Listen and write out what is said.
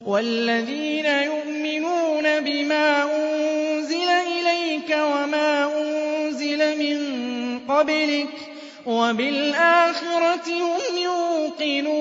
وَالَّذِينَ يُؤْمِنُونَ بِمَا أُنزِلَ إِلَيْكَ وَمَا أُنزِلَ مِن قَبْلِكَ وَبِالْآخِرَةِ هُمْ يُوقِنُونَ